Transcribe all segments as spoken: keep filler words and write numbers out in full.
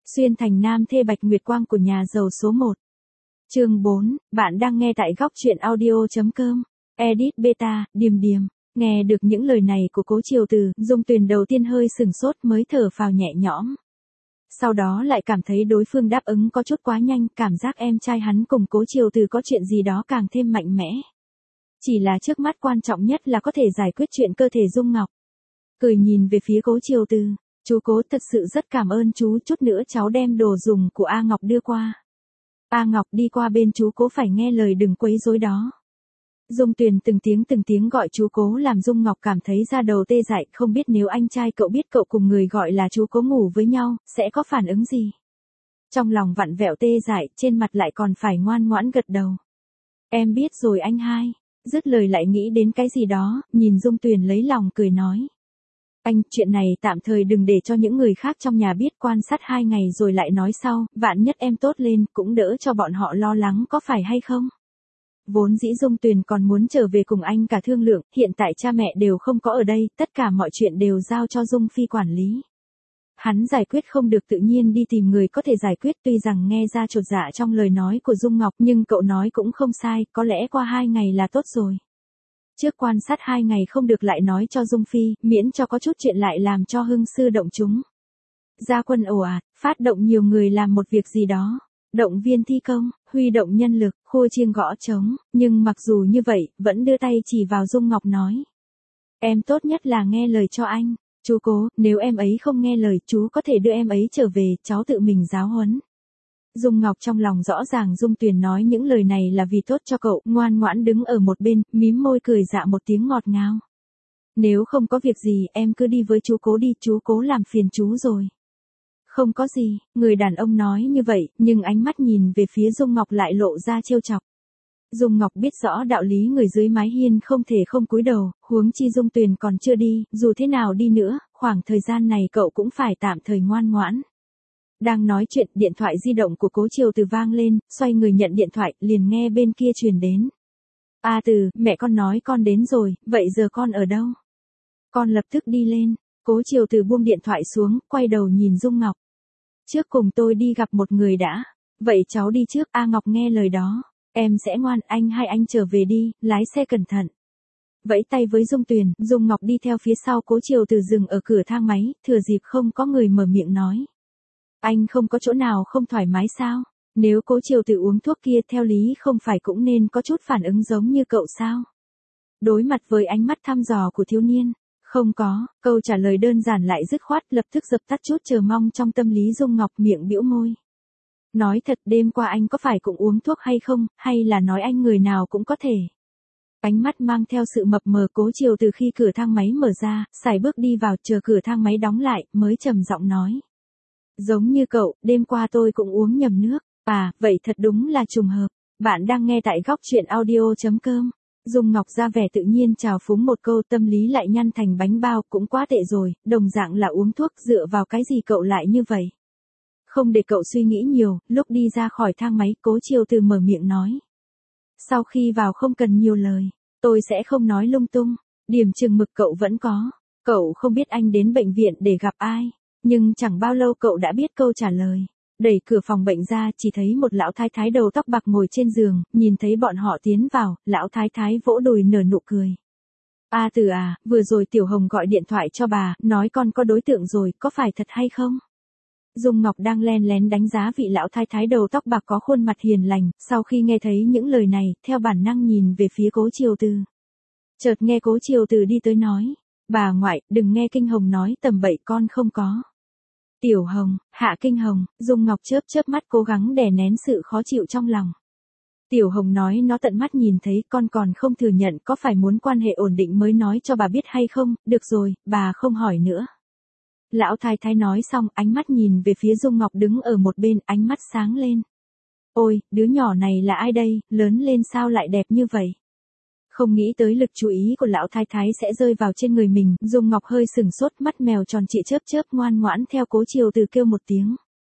Xuyên thành nam thê Bạch Nguyệt Quang của nhà giàu số một. Chương bốn, bạn đang nghe tại góc truyện audio.com. Edit beta, Điềm Điềm. Nghe được những lời này của Cố Triều Từ, Dung Tuyền đầu tiên hơi sừng sốt mới thở phào nhẹ nhõm. Sau đó lại cảm thấy đối phương đáp ứng có chút quá nhanh, cảm giác em trai hắn cùng Cố Triều Từ có chuyện gì đó càng thêm mạnh mẽ. Chỉ là trước mắt quan trọng nhất là có thể giải quyết chuyện cơ thể Dung Ngọc. Cười nhìn về phía Cố Triều Từ, chú Cố thật sự rất cảm ơn chú, chút nữa cháu đem đồ dùng của A Ngọc đưa qua. A Ngọc đi qua bên chú Cố phải nghe lời đừng quấy rối đó. Dung Tuyền từng tiếng từng tiếng gọi chú Cố làm Dung Ngọc cảm thấy da đầu tê dại, không biết nếu anh trai cậu biết cậu cùng người gọi là chú Cố ngủ với nhau, sẽ có phản ứng gì. Trong lòng vặn vẹo tê dại, trên mặt lại còn phải ngoan ngoãn gật đầu. Em biết rồi anh hai. Dứt lời lại nghĩ đến cái gì đó, nhìn Dung Tuyền lấy lòng cười nói. Anh, chuyện này tạm thời đừng để cho những người khác trong nhà biết, quan sát hai ngày rồi lại nói sau, vạn nhất em tốt lên, cũng đỡ cho bọn họ lo lắng có phải hay không? Vốn dĩ Dung Tuyền còn muốn trở về cùng anh cả thương lượng, hiện tại cha mẹ đều không có ở đây, tất cả mọi chuyện đều giao cho Dung Phi quản lý. Hắn giải quyết không được tự nhiên đi tìm người có thể giải quyết, tuy rằng nghe ra chột dạ trong lời nói của Dung Ngọc nhưng cậu nói cũng không sai, có lẽ qua hai ngày là tốt rồi. Trước quan sát hai ngày không được lại nói cho Dung Phi, miễn cho có chút chuyện lại làm cho hưng sư động chúng. Gia quân ồ ạt, phát động nhiều người làm một việc gì đó. Động viên thi công, huy động nhân lực, khua chiêng gõ trống, nhưng mặc dù như vậy, vẫn đưa tay chỉ vào Dung Ngọc nói. Em tốt nhất là nghe lời cho anh, chú Cố, nếu em ấy không nghe lời, chú có thể đưa em ấy trở về, cháu tự mình giáo huấn. Dung Ngọc trong lòng rõ ràng Dung Tuyền nói những lời này là vì tốt cho cậu, ngoan ngoãn đứng ở một bên, mím môi cười dạ một tiếng ngọt ngào. Nếu không có việc gì, em cứ đi với chú Cố đi, chú Cố làm phiền chú rồi. Không có gì, người đàn ông nói như vậy, nhưng ánh mắt nhìn về phía Dung Ngọc lại lộ ra trêu chọc. Dung Ngọc biết rõ đạo lý người dưới mái hiên không thể không cúi đầu, huống chi Dung Tuyền còn chưa đi, dù thế nào đi nữa, khoảng thời gian này cậu cũng phải tạm thời ngoan ngoãn. Đang nói chuyện, điện thoại di động của Cố Triều Từ vang lên, xoay người nhận điện thoại, liền nghe bên kia truyền đến. A Từ, mẹ con nói con đến rồi, vậy giờ con ở đâu? Con lập tức đi lên. Cố Triều Từ buông điện thoại xuống, quay đầu nhìn Dung Ngọc. Trước cùng tôi đi gặp một người đã. Vậy cháu đi trước, A Ngọc nghe lời đó. Em sẽ ngoan, anh hai anh trở về đi, lái xe cẩn thận. Vẫy tay với Dung Tuyền, Dung Ngọc đi theo phía sau Cố Triều Từ dừng ở cửa thang máy, thừa dịp không có người mở miệng nói. Anh không có chỗ nào không thoải mái sao? Nếu Cố Triều Từ uống thuốc kia theo lý không phải cũng nên có chút phản ứng giống như cậu sao? Đối mặt với ánh mắt thăm dò của thiếu niên. Không có, câu trả lời đơn giản lại dứt khoát, lập tức dập tắt chút chờ mong trong tâm lý Dung Ngọc, miệng bĩu môi. Nói thật, đêm qua anh có phải cũng uống thuốc hay không, hay là nói anh người nào cũng có thể. Ánh mắt mang theo sự mập mờ Cố Triều Từ khi cửa thang máy mở ra, sải bước đi vào, chờ cửa thang máy đóng lại, mới trầm giọng nói. Giống như cậu, đêm qua tôi cũng uống nhầm nước. À, vậy thật đúng là trùng hợp. Bạn đang nghe tại góc truyện audio.com. Dung Ngọc ra vẻ tự nhiên chào phúng một câu, tâm lý lại nhăn thành bánh bao, cũng quá tệ rồi, đồng dạng là uống thuốc, dựa vào cái gì cậu lại như vậy? Không để cậu suy nghĩ nhiều, lúc đi ra khỏi thang máy, Cố Triều Từ mở miệng nói. Sau khi vào không cần nhiều lời, tôi sẽ không nói lung tung, điểm chừng mực cậu vẫn có, cậu không biết anh đến bệnh viện để gặp ai, nhưng chẳng bao lâu cậu đã biết câu trả lời. Đẩy cửa phòng bệnh ra, chỉ thấy một lão thái thái đầu tóc bạc ngồi trên giường, nhìn thấy bọn họ tiến vào, lão thái thái vỗ đùi nở nụ cười. A Từ à, vừa rồi Tiểu Hồng gọi điện thoại cho bà, nói con có đối tượng rồi, có phải thật hay không? Dung Ngọc đang len lén đánh giá vị lão thái thái đầu tóc bạc có khuôn mặt hiền lành, sau khi nghe thấy những lời này, theo bản năng nhìn về phía Cố Triều Từ. Chợt nghe Cố Triều Từ đi tới nói, bà ngoại, đừng nghe Kinh Hồng nói tầm bậy, con không có. Tiểu Hồng, Hạ Kinh Hồng, Dung Ngọc chớp chớp mắt cố gắng đè nén sự khó chịu trong lòng. Tiểu Hồng nói nó tận mắt nhìn thấy, con còn không thừa nhận, có phải muốn quan hệ ổn định mới nói cho bà biết hay không? Được rồi, bà không hỏi nữa. Lão thái thái nói xong, ánh mắt nhìn về phía Dung Ngọc đứng ở một bên, ánh mắt sáng lên. Ôi, đứa nhỏ này là ai đây, lớn lên sao lại đẹp như vậy? Không nghĩ tới lực chú ý của lão thái thái sẽ rơi vào trên người mình, Dung Ngọc hơi sừng sốt, mắt mèo tròn trịa chớp chớp, ngoan ngoãn theo Cố Triều Từ kêu một tiếng.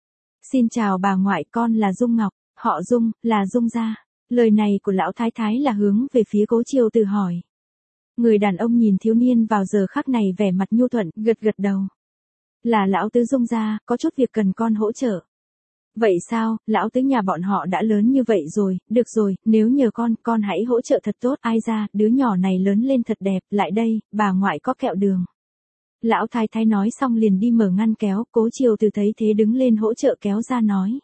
Xin chào bà ngoại, con là Dung Ngọc, họ Dung, là Dung gia. Lời này của lão thái thái là hướng về phía Cố Triều Từ hỏi. Người đàn ông nhìn thiếu niên vào giờ khắc này vẻ mặt nhu thuận, gật gật đầu. Là lão tứ Dung gia, có chút việc cần con hỗ trợ. Vậy sao, lão tứ nhà bọn họ đã lớn như vậy rồi, được rồi, nếu nhờ con, con hãy hỗ trợ thật tốt. Ai ra, đứa nhỏ này lớn lên thật đẹp, lại đây, bà ngoại có kẹo đường. Lão thái thái nói xong liền đi mở ngăn kéo, Cố Triều Từ thấy thế đứng lên hỗ trợ kéo ra nói.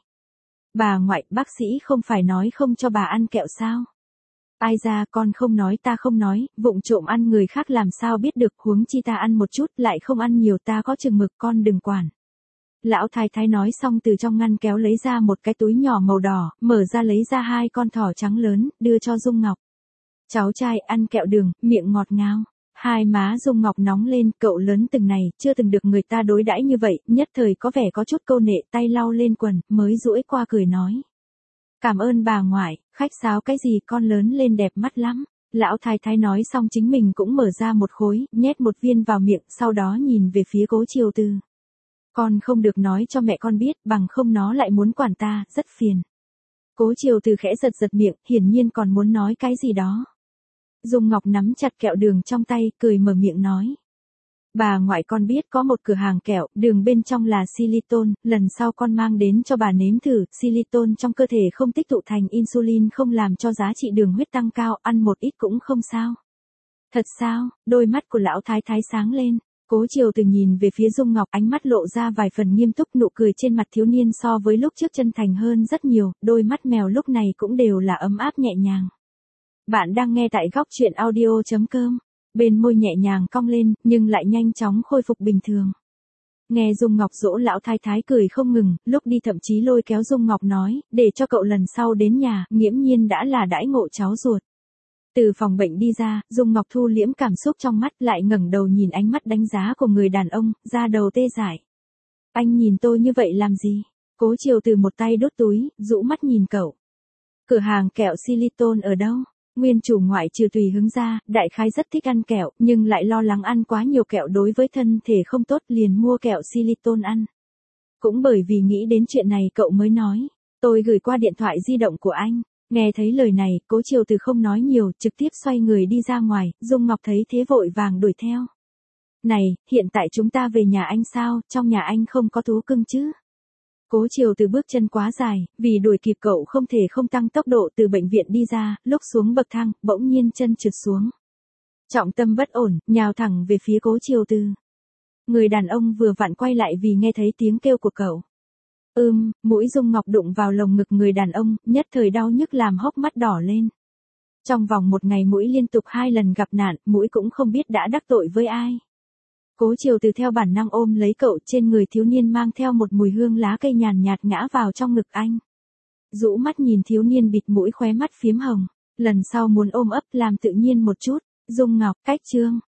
Bà ngoại, bác sĩ không phải nói không cho bà ăn kẹo sao? Ai ra, con không nói ta không nói, vụng trộm ăn người khác làm sao biết được, huống chi ta ăn một chút, lại không ăn nhiều, ta có chừng mực, con đừng quản. Lão thái thái nói xong từ trong ngăn kéo lấy ra một cái túi nhỏ màu đỏ, mở ra lấy ra hai con thỏ trắng lớn, đưa cho Dung Ngọc. Cháu trai ăn kẹo đường, miệng ngọt ngào. Hai má Dung Ngọc nóng lên, cậu lớn từng này, chưa từng được người ta đối đãi như vậy, nhất thời có vẻ có chút câu nệ, tay lau lên quần, mới duỗi qua cười nói. Cảm ơn bà ngoại, khách sáo cái gì, con lớn lên đẹp mắt lắm. Lão thái thái nói xong chính mình cũng mở ra một khối, nhét một viên vào miệng, sau đó nhìn về phía Cố Triều Từ. Con không được nói cho mẹ con biết, bằng không nó lại muốn quản ta, rất phiền. Cố Triều Từ khẽ giật giật miệng, hiển nhiên còn muốn nói cái gì đó. Dung Ngọc nắm chặt kẹo đường trong tay, cười mở miệng nói. Bà ngoại con biết có một cửa hàng kẹo, đường bên trong là xylitol, lần sau con mang đến cho bà nếm thử, xylitol trong cơ thể không tích tụ thành insulin không làm cho giá trị đường huyết tăng cao, ăn một ít cũng không sao. Thật sao, đôi mắt của lão thái thái sáng lên. Cố Triều Từ nhìn về phía Dung Ngọc, ánh mắt lộ ra vài phần nghiêm túc, nụ cười trên mặt thiếu niên so với lúc trước chân thành hơn rất nhiều, đôi mắt mèo lúc này cũng đều là ấm áp nhẹ nhàng. Bạn đang nghe tại góc truyện audio chấm com, bên môi nhẹ nhàng cong lên, nhưng lại nhanh chóng khôi phục bình thường. Nghe Dung Ngọc dỗ lão thái thái cười không ngừng, lúc đi thậm chí lôi kéo Dung Ngọc nói, để cho cậu lần sau đến nhà, nghiễm nhiên đã là đãi ngộ cháu ruột. Từ phòng bệnh đi ra, Dung Ngọc thu liễm cảm xúc trong mắt, lại ngẩng đầu nhìn ánh mắt đánh giá của người đàn ông, da đầu tê dại. Anh nhìn tôi như vậy làm gì? Cố Triều Từ một tay đốt túi, rũ mắt nhìn cậu. Cửa hàng kẹo xylitol ở đâu? Nguyên chủ ngoại trừ Tùy Hứng ra, đại khái rất thích ăn kẹo, nhưng lại lo lắng ăn quá nhiều kẹo đối với thân thể không tốt, liền mua kẹo xylitol ăn. Cũng bởi vì nghĩ đến chuyện này cậu mới nói, tôi gửi qua điện thoại di động của anh. Nghe thấy lời này, Cố Triều Từ không nói nhiều, trực tiếp xoay người đi ra ngoài, Dung Ngọc thấy thế vội vàng đuổi theo. Này, hiện tại chúng ta về nhà anh sao, trong nhà anh không có thú cưng chứ? Cố Triều Từ bước chân quá dài, vì đuổi kịp cậu không thể không tăng tốc độ từ bệnh viện đi ra, lúc xuống bậc thang, bỗng nhiên chân trượt xuống. Trọng tâm bất ổn, nhào thẳng về phía Cố Triều Từ. Người đàn ông vừa vặn quay lại vì nghe thấy tiếng kêu của cậu. Ưm, mũi Dung Ngọc đụng vào lồng ngực người đàn ông, nhất thời đau nhức làm hốc mắt đỏ lên. Trong vòng một ngày mũi liên tục hai lần gặp nạn, mũi cũng không biết đã đắc tội với ai. Cố Triều Từ theo bản năng ôm lấy cậu, trên người thiếu niên mang theo một mùi hương lá cây nhàn nhạt ngã vào trong ngực anh. Rũ mắt nhìn thiếu niên bịt mũi khóe mắt phiếm hồng, lần sau muốn ôm ấp làm tự nhiên một chút. Dung Ngọc, cách chương.